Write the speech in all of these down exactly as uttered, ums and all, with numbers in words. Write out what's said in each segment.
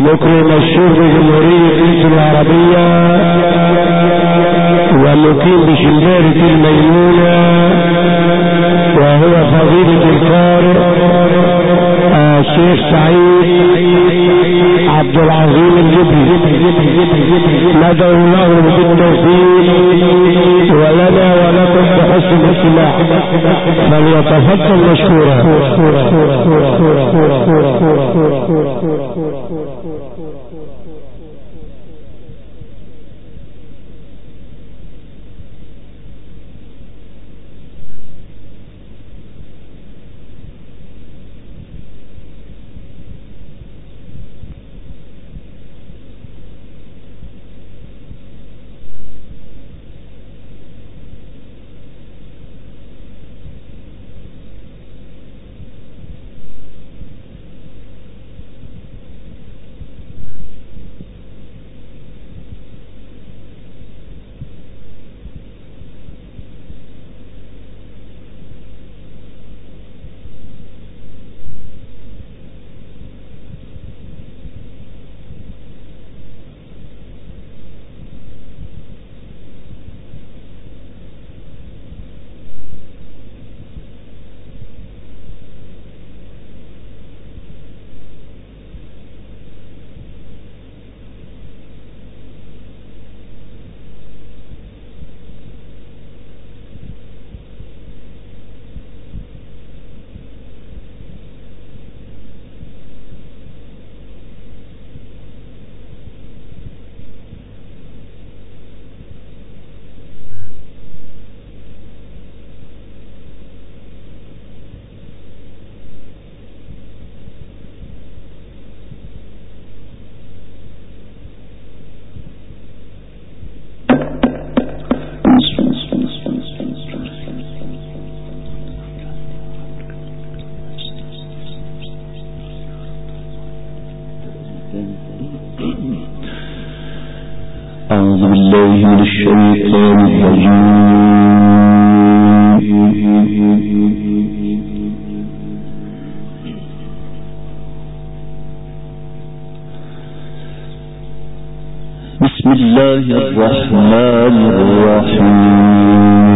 مكرم الشيخ بجمهورية مصر العربية ومقيم بشمبارة الميمونة، وهو فضيلة القارئ الشيخ سعيد عبد العظيم الجبري، ندعو له بالتوفيق ولنا ولكم بحسن الاستماع، فليتفضل مشكورا. أعوذ بالله من الشيطان الرجيم. بسم الله الرحمن الرحيم.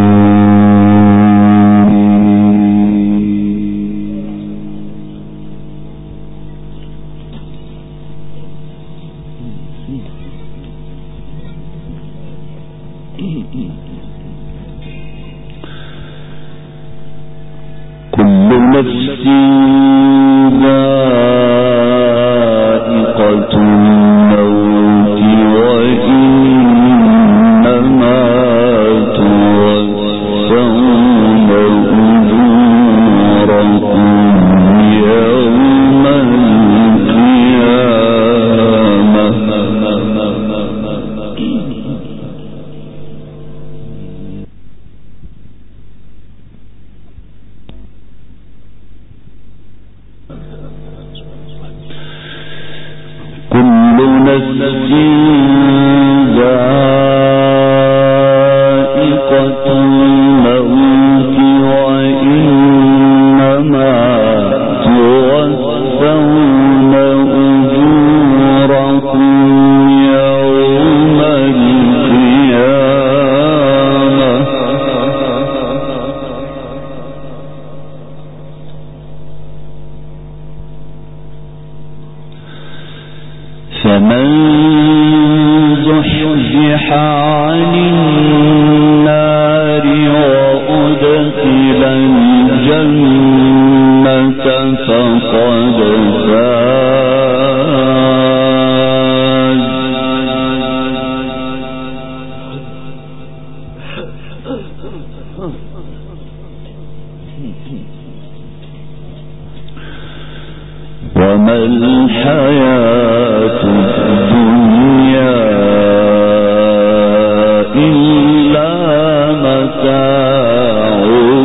كل نفس ذائقة الموت وإنما توفون أجوركم يوم القيامة. كل نفس ذائقة الموت وإنما توفون أجوركم يوم القيامة. فمن زحزح عن النار وأدخل الجنة فقد فاز. وما الحياة الدنيا إلا متاع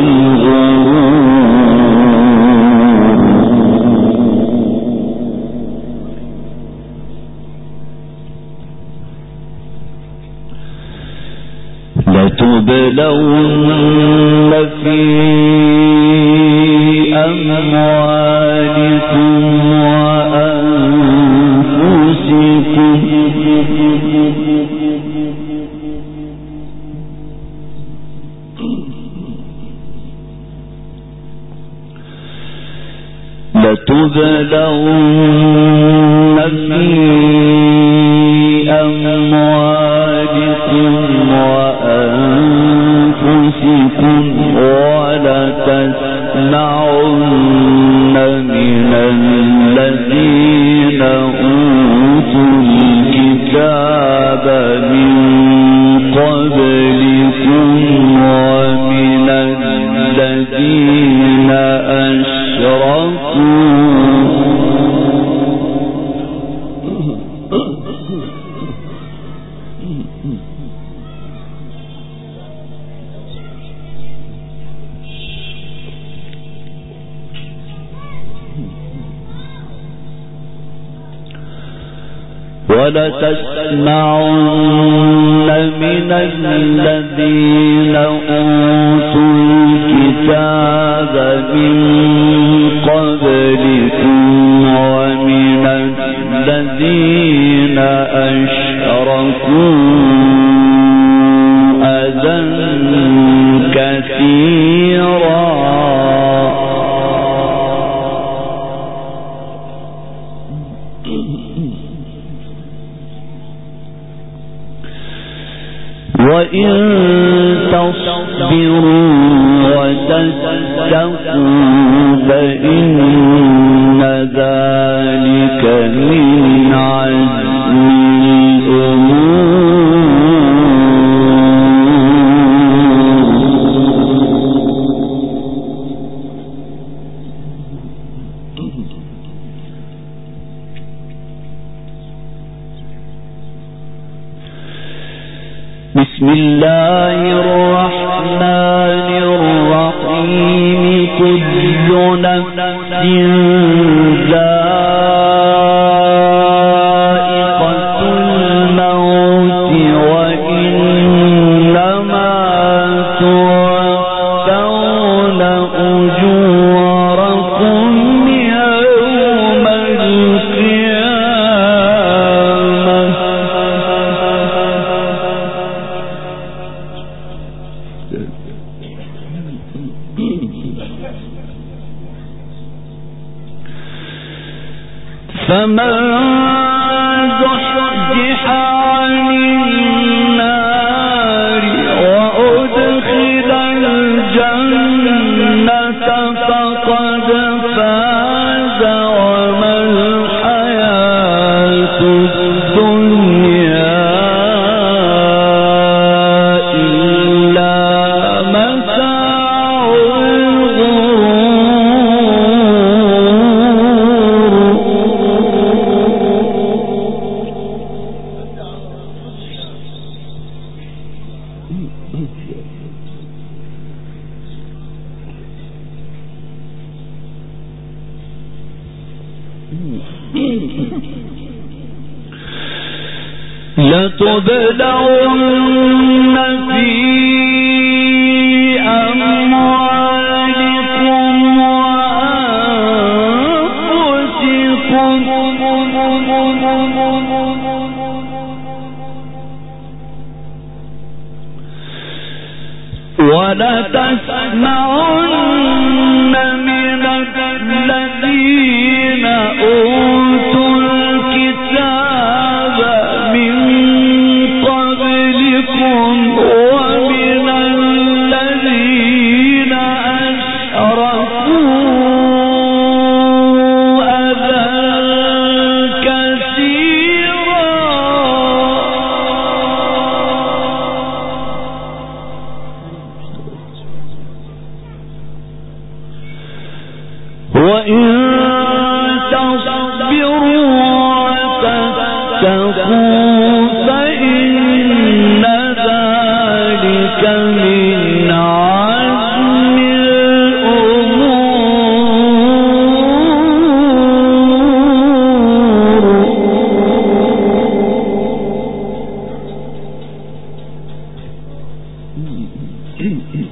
الغرور. لتبلون في أموالكم وأنفسكم لتبلغن في أموالكم وأنفسكم ولتسمعن من الذين أوتوا الكتاب من قبلكم ومن الذين أشركوا ولتسمعن من الذين أوتوا الكتاب من قبلكم ومن الذين أشركوا أذى كثيرا وإن تصبروا وتتقوا فإن ذلك من عزم بسم الله الرحمن الرحيم كل نفس ذائقة الموت وإنما توفون أجوركم يوم القيامة فمن زحزح عن النار وأدخل الجنة فقد فاز وما الحياة الدنيا إلا متاع لتبلغن في أموالكم وأنفسكم ولتسمعن من الذين أوتوا الكتاب من قبلكم ومن الذين أشركوا أذى كثيرا وإن تصبروا وتتقوا فإن ذلك من عزم الأمور.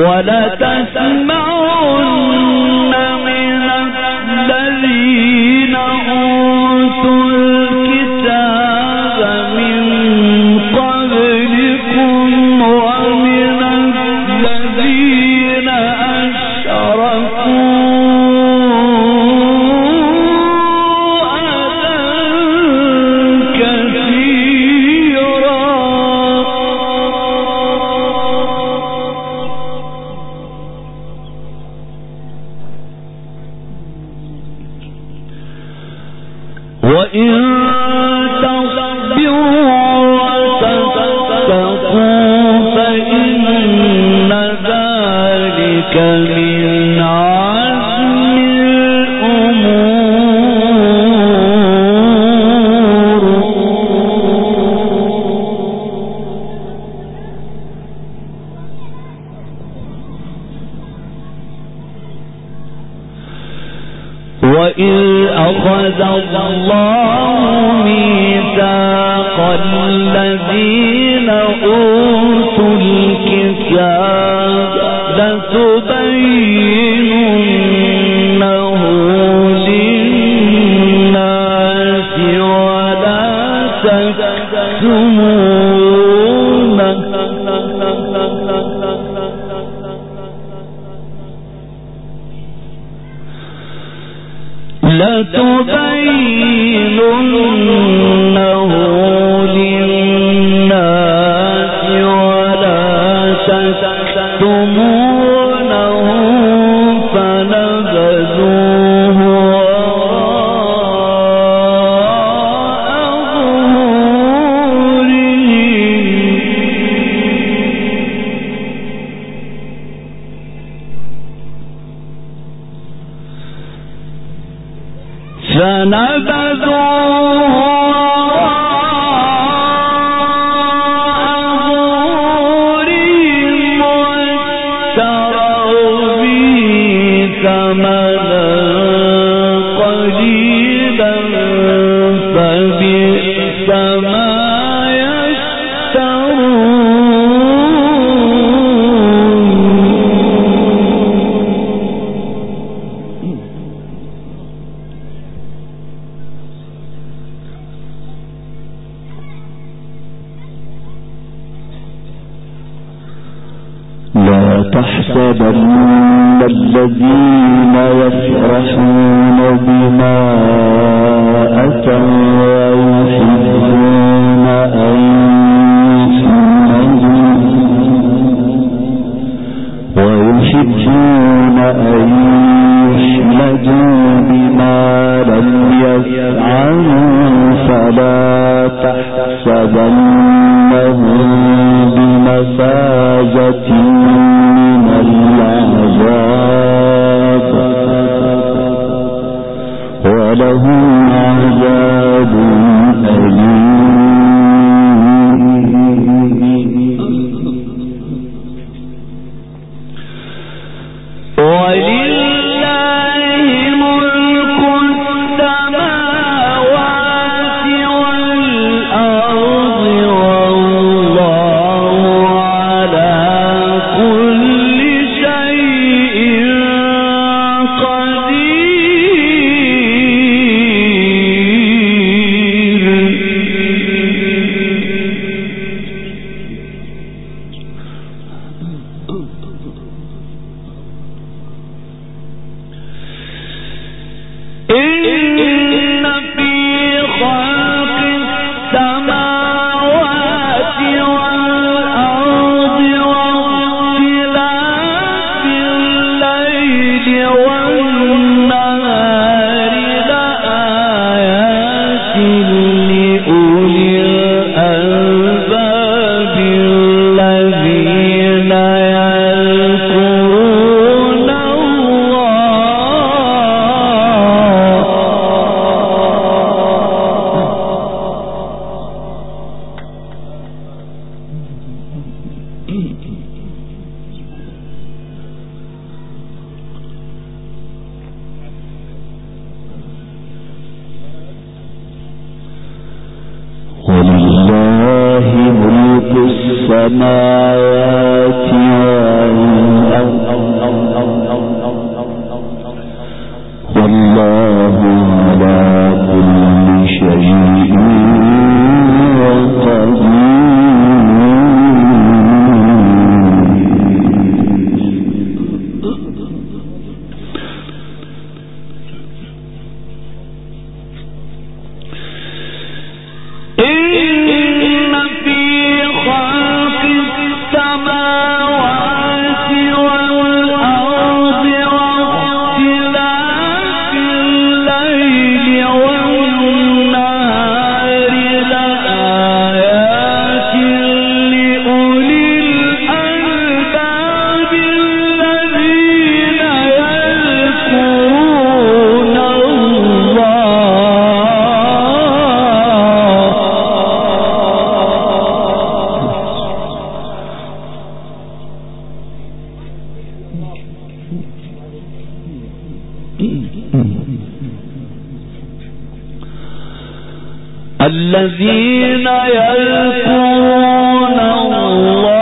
ولتسمعن من الذين أوتوا الكتاب من قبلكم ومن الذين أشركوا وإذ أخذ الله ميثاق الذين أوتوا الكتاب لتبيننه للناس ولا تكتمونه لتبيننه للناس ولا تكتمونه فنبذوه وراء ظهورهم واشتروا به ثمنا قليلا فبئس ما تحسبن الذين يفرحون بما أتوا ويحبون أن ويحبون أن يحمدوا بما لم يفعلوا فلا تحسبنهم بمفازة من العذاب ولهم عذاب أليم. ولله ملك السماوات والأرض الذين يذكرون الله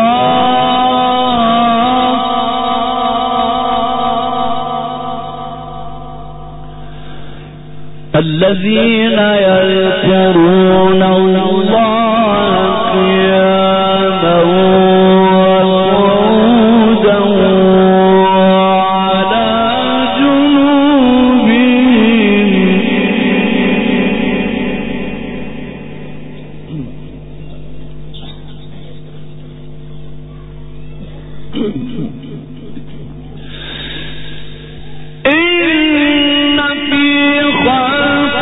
الذين يذكرون الله قياما وقعودا وعلى جنوبهم إن في خلق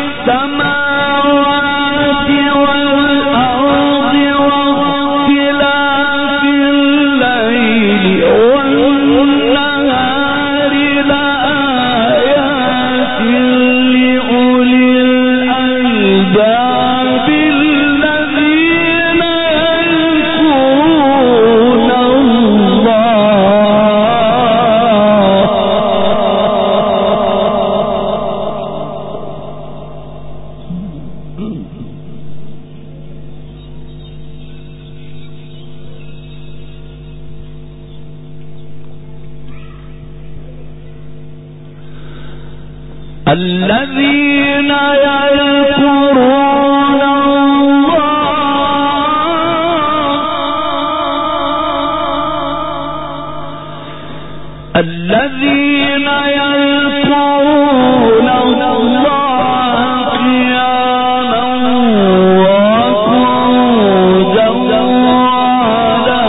السماوات والأرض واختلاف الليل والنهار لآيات لأولي الألباب الذين يذكرون الذين يذكرون الله الذين يذكرون الله قياما وقعودا وعلى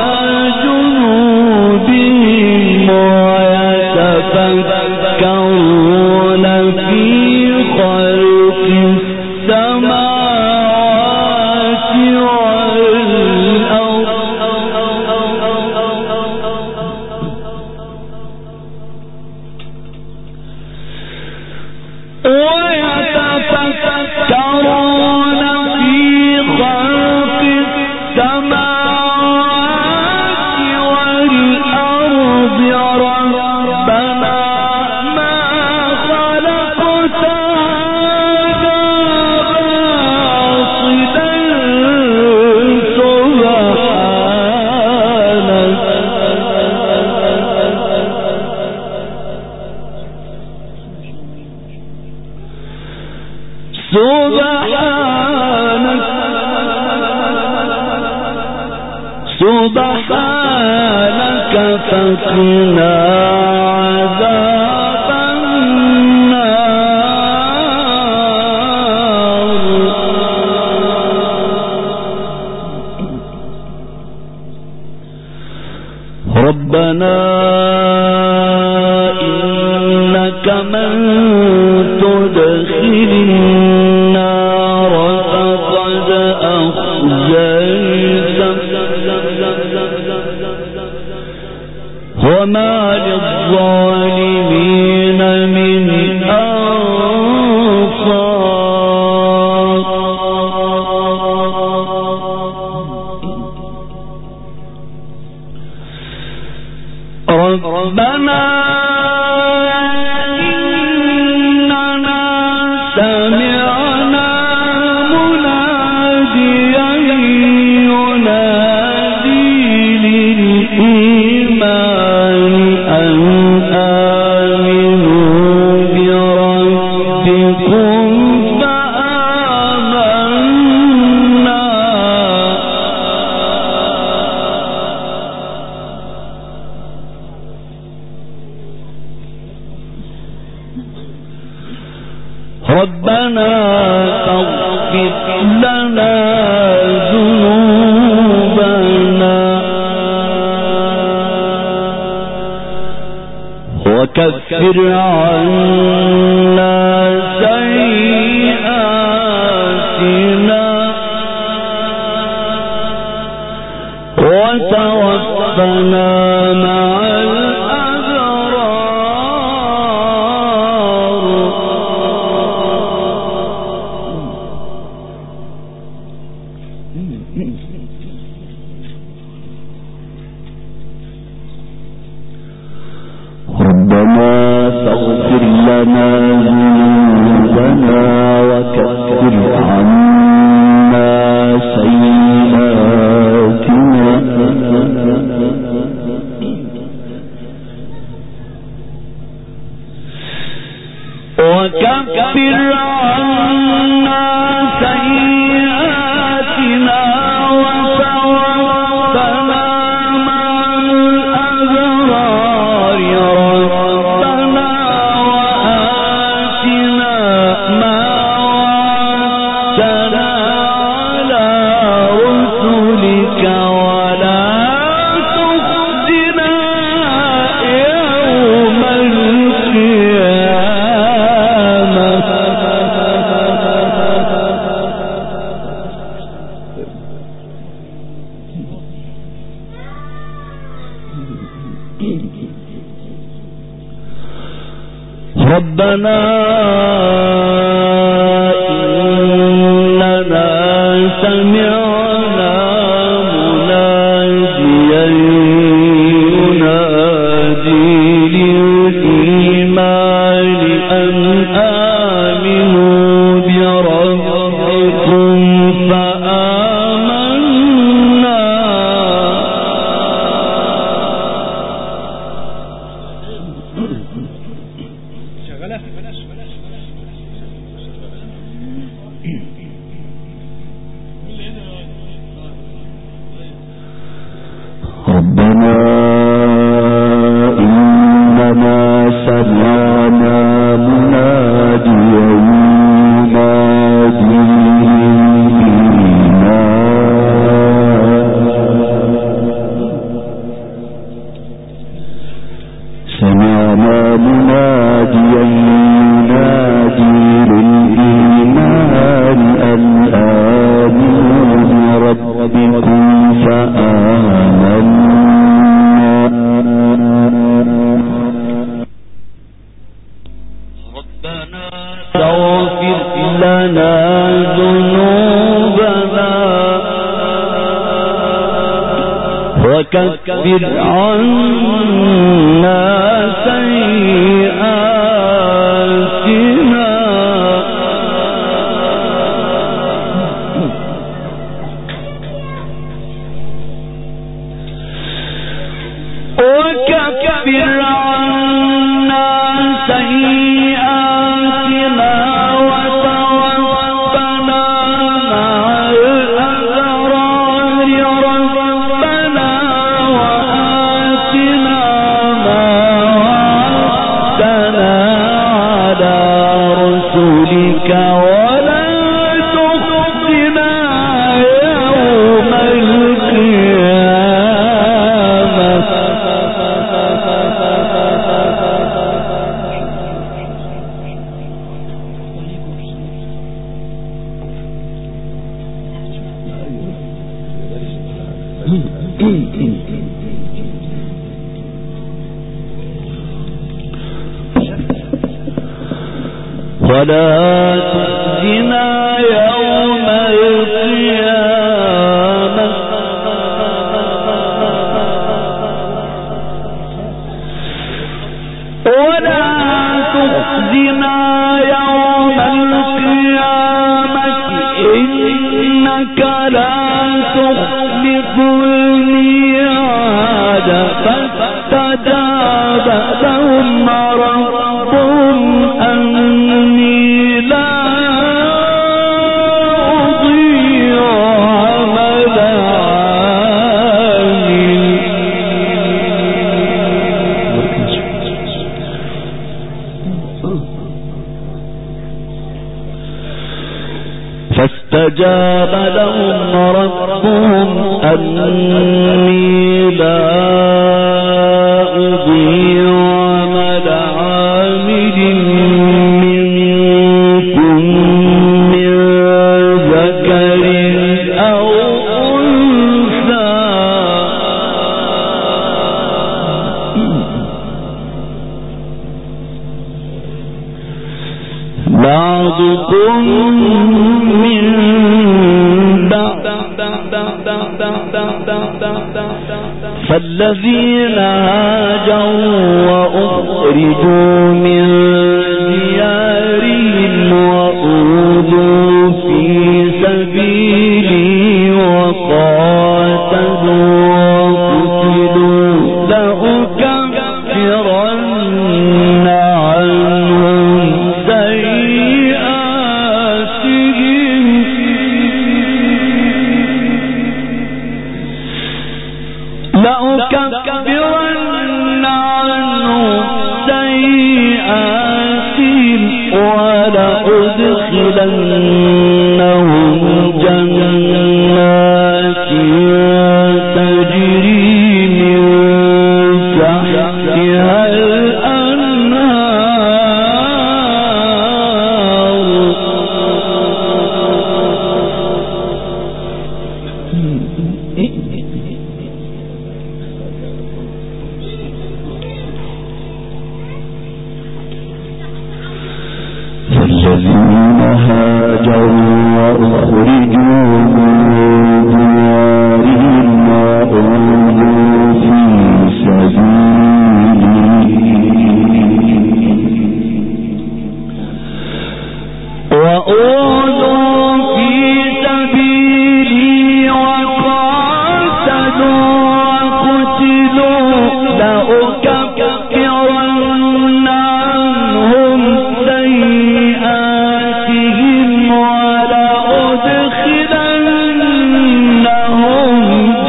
جنوبهم ويتفكرون في خلق السماوات والأرض ويتفكرون في خلق السماوات والأرض ربنا ما خلقت هذا باطلا سبحانك سبحانك فقنا عذاب النار ربنا إنك من تدخل النار فقد أخزيته وما للظالمين من أنصار ربنا إننا سمعنا مناديا ينادي للإيمان أن آمنوا بربكم فآمنا ربنا فاغفر لنا ذنوبنا وكفر عنا سيئاتنا وتوفنا مع ربنا فاغفر لنا ذنوبنا وكفر عنا ربنا إننا سمعنا مناديا ينادي للإيمان أن آمنوا بربكم فآمنا ربنا إننا سمعنا مناديا ينادي سمعنا مناديا ينادي للإيمان أن آمنوا بربكم فآمنا ربنا اغفر لنا ذنوبنا وكفر عنا سيئاتنا وكفر عنا سيئاتنا وتوفنا مع الأبرار ربنا وآتنا ما وعدتنا على رسلك ولا تخزنا يوم القيامة ولا تخزنا يوم القيامة ولا تخزنا يوم القيامة إنك لا تخلف الميعاد فاستجاب لهم ربهم أني لا أضيع عمل عامل فاستجاب لهم ربهم أني لا أضيع عمل عامل منكم من ذكر أو أنثى بعضكم من بعض فالذين هاجروا وأخرجوا من ديارهم وأوذوا في سبيلي وقاتلوا وقتلوا لأكفرن عنهم سيئاتهم لأكفرن عنهم سيئاتهم ولأدخلنهم جنات تجري من تحتها الذين هاجروا وأخرجوا من ديارهم وأوذوا في سبيلي وأوذوا في سبيلي وقاتلوا وقتلوا لأكفرن عنهم سيئاتهم ولأدخلنهم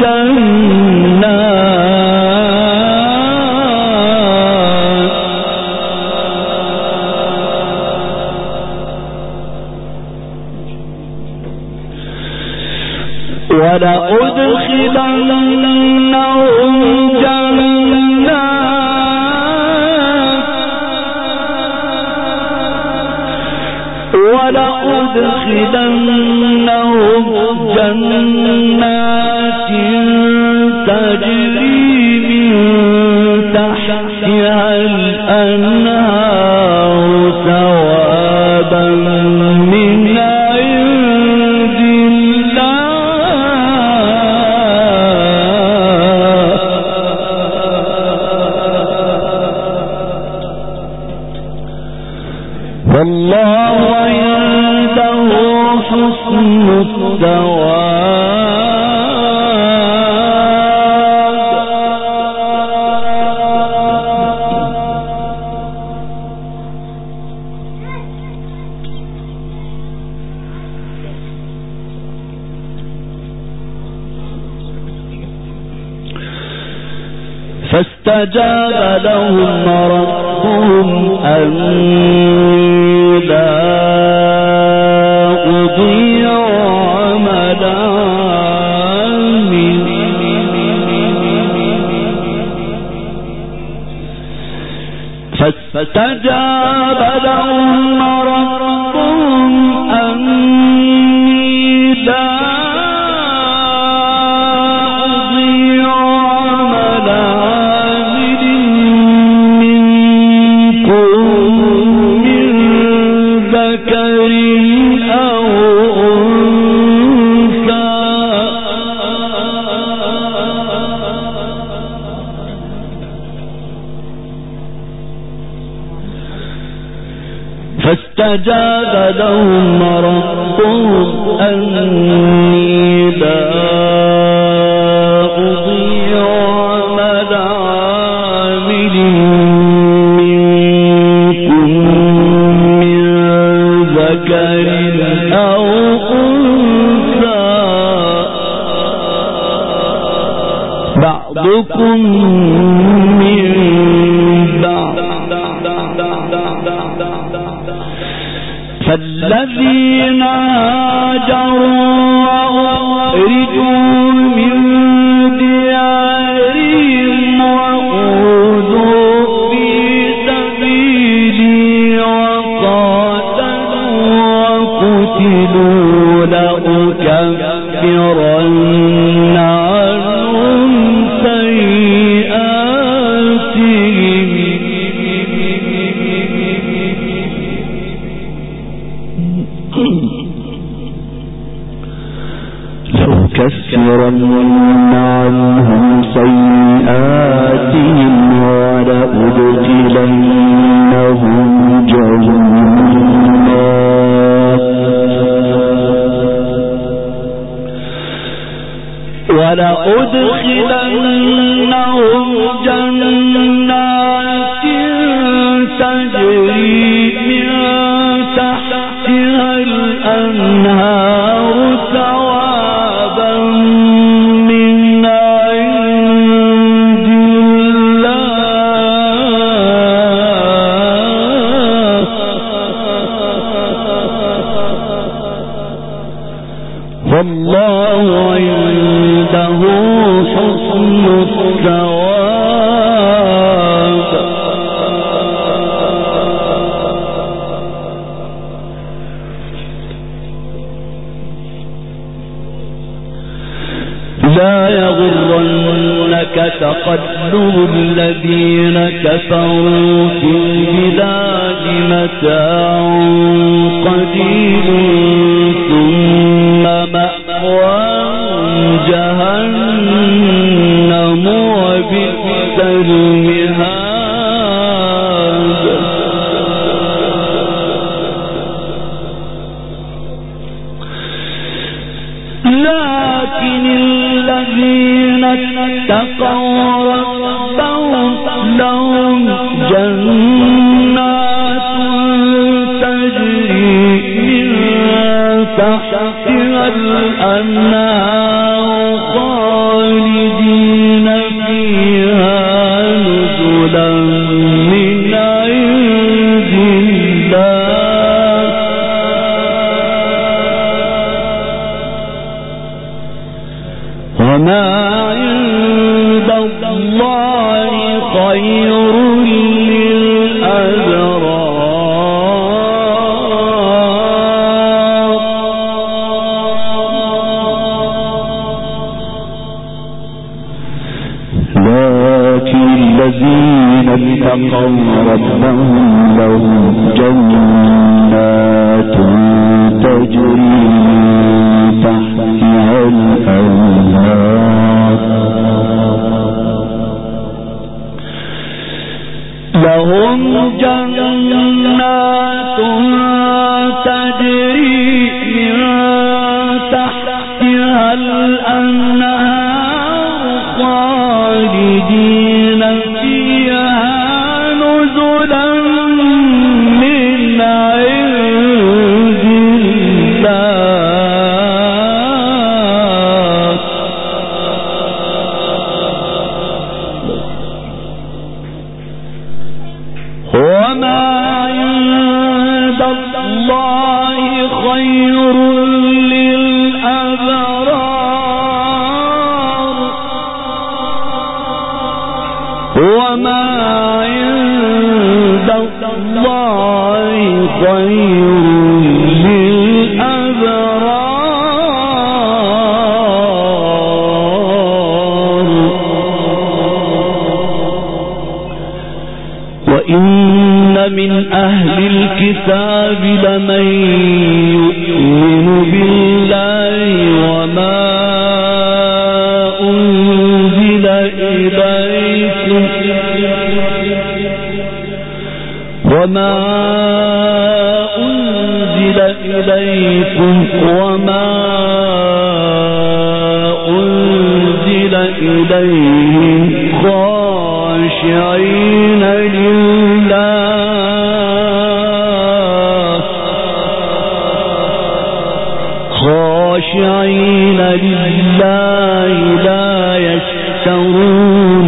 ولأدخلنهم جنات ولأدخلنهم جنات تجري من تحتها الأنهار ثوابا من عند الله والله عنده حسن فاستجاب لهم ربهم أني لا أضيع عمل عامل فاستجاب لهم ربهم أني لا فاستجاب لهم ربهم أني لا أضيع عمل عامل منكم من ذكر أو أنثى بعضكم من بعض فالذين هاجروا وأخرجوا من ديارهم وأوذوا في سبيلي وقاتلوا وقتلوا لأكفرن عنهم سيئاتهم لأكفرن عنهم سيئاتهم ولأدخلنهم جنات ولأدخلنهم جنات تجري من تحتها الأنهار ثوابا من عند والله عنده حسن الثواب. لا يغرنك تقلب الذين كفروا في البلاد متاع قليل ثم مأواهم جهنم وبئس المهاد. لكن الذين اتقوا ربهم لهم جنات تجري من تحتها الأنهار خالدين فيها نزلا من عند الله. وما عند الله خير اتقوا ربهم لهم جنات تجري تحتها الأنهار لهم جنات تجري تحتها الأنهار خالدين فيها نزلا من عند الله. وما عند الله خير للأبرار وما عند الله خير للأبرار. وإن من أهل الكتاب لمن يؤمن بالله وما أنزل إليكم وما أنزل إليكم وما أنزل إليهم خاشعين لله خاشعين لله لا يشترون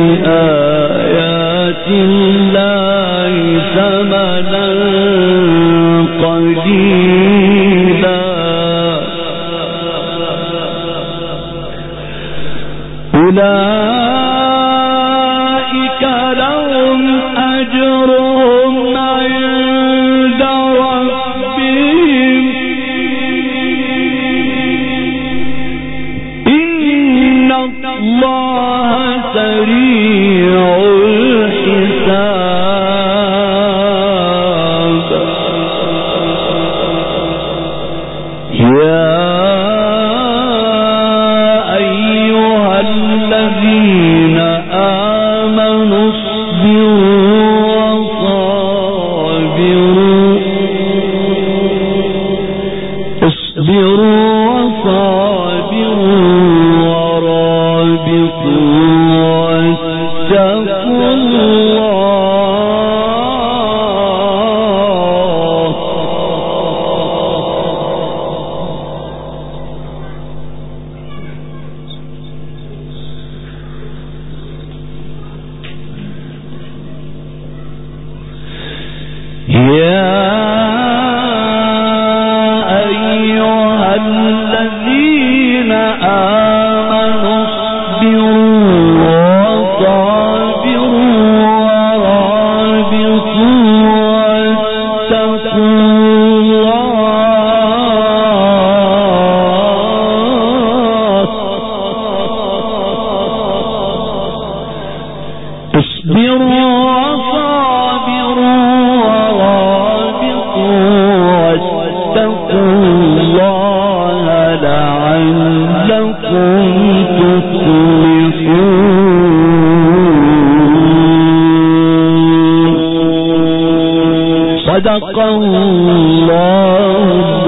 بآيات الله ثمنا قليلا أولئك لهم أجرهم عند ربهم إن الله سريع الحساب. يا أيها الذين آمنوا اصبروا وصابروا اصبروا وصابروا ورابطوا واتقوا الله. يا أيها الذين اصبروا وصابروا ورابطوا واتقوا الله لعلكم تفلحون. صدق الله